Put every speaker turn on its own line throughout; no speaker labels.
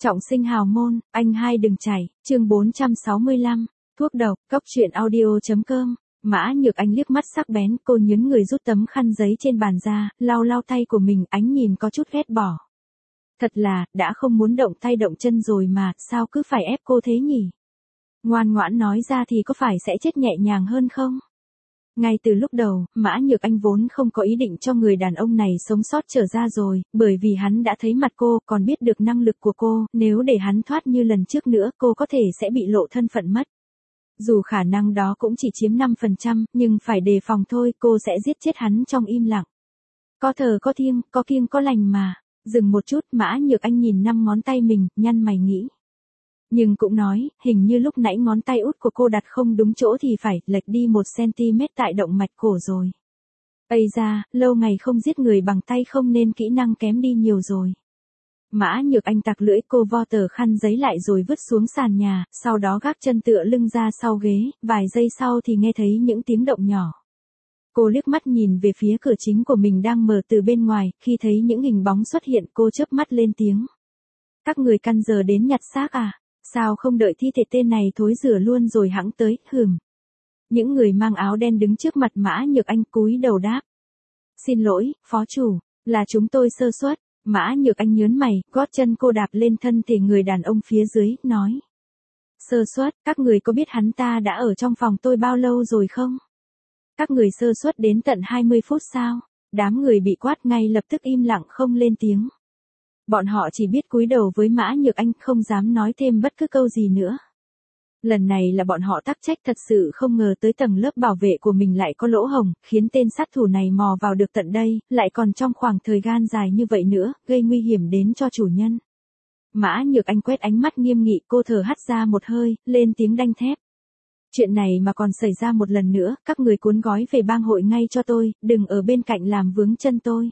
Trọng sinh hào môn, anh hai đừng chảy, chương 465, thuốc độc, cốc truyện audio.com. Mã Nhược Anh liếc mắt sắc bén, cô nhấn người rút tấm khăn giấy trên bàn ra, lau lau tay của mình, ánh nhìn có chút ghét bỏ. Thật là, đã không muốn động tay động chân rồi mà, sao cứ phải ép cô thế nhỉ? Ngoan ngoãn nói ra thì có phải sẽ chết nhẹ nhàng hơn không? Ngay từ lúc đầu, Mã Nhược Anh vốn không có ý định cho người đàn ông này sống sót trở ra rồi, bởi vì hắn đã thấy mặt cô, còn biết được năng lực của cô, nếu để hắn thoát như lần trước nữa cô có thể sẽ bị lộ thân phận mất. Dù khả năng đó cũng chỉ chiếm 5%, nhưng phải đề phòng thôi, cô sẽ giết chết hắn trong im lặng. Có thờ có thiêng, có kiêng có lành mà. Dừng một chút, Mã Nhược Anh nhìn 5 ngón tay mình, nhăn mày nghĩ. Nhưng cũng nói, hình như lúc nãy ngón tay út của cô đặt không đúng chỗ thì phải lệch đi 1cm tại động mạch cổ rồi. Ây da, lâu ngày không giết người bằng tay không nên kỹ năng kém đi nhiều rồi. Mã Nhược Anh tặc lưỡi, cô vo tờ khăn giấy lại rồi vứt xuống sàn nhà, sau đó gác chân tựa lưng ra sau ghế, vài giây sau thì nghe thấy những tiếng động nhỏ. Cô liếc mắt nhìn về phía cửa chính của mình đang mở từ bên ngoài, khi thấy những hình bóng xuất hiện cô chớp mắt lên tiếng. Các người căn giờ đến nhặt xác à? Sao không đợi thi thể tên này thối rửa luôn rồi hẵng tới, hừm. Những người mang áo đen đứng trước mặt Mã Nhược Anh cúi đầu đáp. Xin lỗi, phó chủ, là chúng tôi sơ suất. Mã Nhược Anh nhớn mày, gót chân cô đạp lên thân thể người đàn ông phía dưới, nói. Sơ suất, các người có biết hắn ta đã ở trong phòng tôi bao lâu rồi không? Các người sơ suất đến tận 20 phút sao? Đám người bị quát ngay lập tức im lặng không lên tiếng. Bọn họ chỉ biết cúi đầu với Mã Nhược Anh, không dám nói thêm bất cứ câu gì nữa. Lần này là bọn họ tắc trách, thật sự không ngờ tới tầng lớp bảo vệ của mình lại có lỗ hổng, khiến tên sát thủ này mò vào được tận đây, lại còn trong khoảng thời gian dài như vậy nữa, gây nguy hiểm đến cho chủ nhân. Mã Nhược Anh quét ánh mắt nghiêm nghị, cô thở hắt ra một hơi, lên tiếng đanh thép. Chuyện này mà còn xảy ra một lần nữa, các người cuốn gói về bang hội ngay cho tôi, đừng ở bên cạnh làm vướng chân tôi.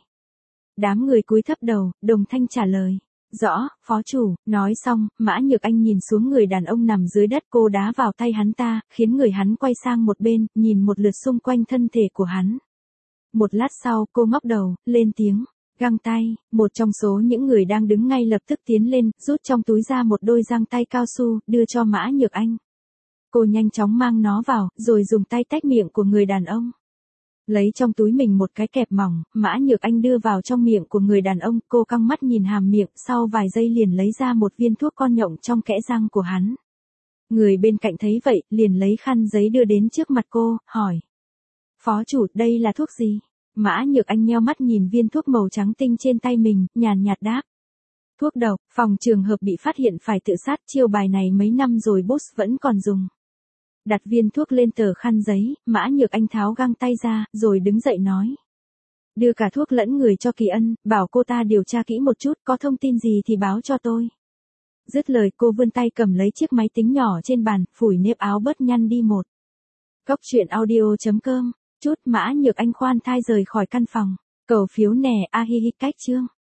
Đám người cúi thấp đầu, đồng thanh trả lời. Rõ, phó chủ. Nói xong, Mã Nhược Anh nhìn xuống người đàn ông nằm dưới đất, cô đá vào tay hắn ta, khiến người hắn quay sang một bên, nhìn một lượt xung quanh thân thể của hắn. Một lát sau, cô ngóc đầu, lên tiếng. Găng tay. Một trong số những người đang đứng ngay lập tức tiến lên, rút trong túi ra một đôi găng tay cao su, đưa cho Mã Nhược Anh. Cô nhanh chóng mang nó vào, rồi dùng tay tách miệng của người đàn ông. Lấy trong túi mình một cái kẹp mỏng, Mã Nhược Anh đưa vào trong miệng của người đàn ông, cô căng mắt nhìn hàm miệng, sau vài giây liền lấy ra một viên thuốc con nhộng trong kẽ răng của hắn. Người bên cạnh thấy vậy, liền lấy khăn giấy đưa đến trước mặt cô, hỏi. Phó chủ, đây là thuốc gì? Mã Nhược Anh nheo mắt nhìn viên thuốc màu trắng tinh trên tay mình, nhàn nhạt đáp. Thuốc độc, phòng trường hợp bị phát hiện phải tự sát, chiêu bài này mấy năm rồi boss vẫn còn dùng. Đặt viên thuốc lên tờ khăn giấy, Mã Nhược Anh tháo găng tay ra, rồi đứng dậy nói. Đưa cả thuốc lẫn người cho Kỳ Ân, bảo cô ta điều tra kỹ một chút, có thông tin gì thì báo cho tôi. Dứt lời cô vươn tay cầm lấy chiếc máy tính nhỏ trên bàn, phủi nếp áo bớt nhăn đi một. Cốc truyện audio.com, chút Mã Nhược Anh khoan thai rời khỏi căn phòng. Cầu phiếu nè, a hi hi cách chương.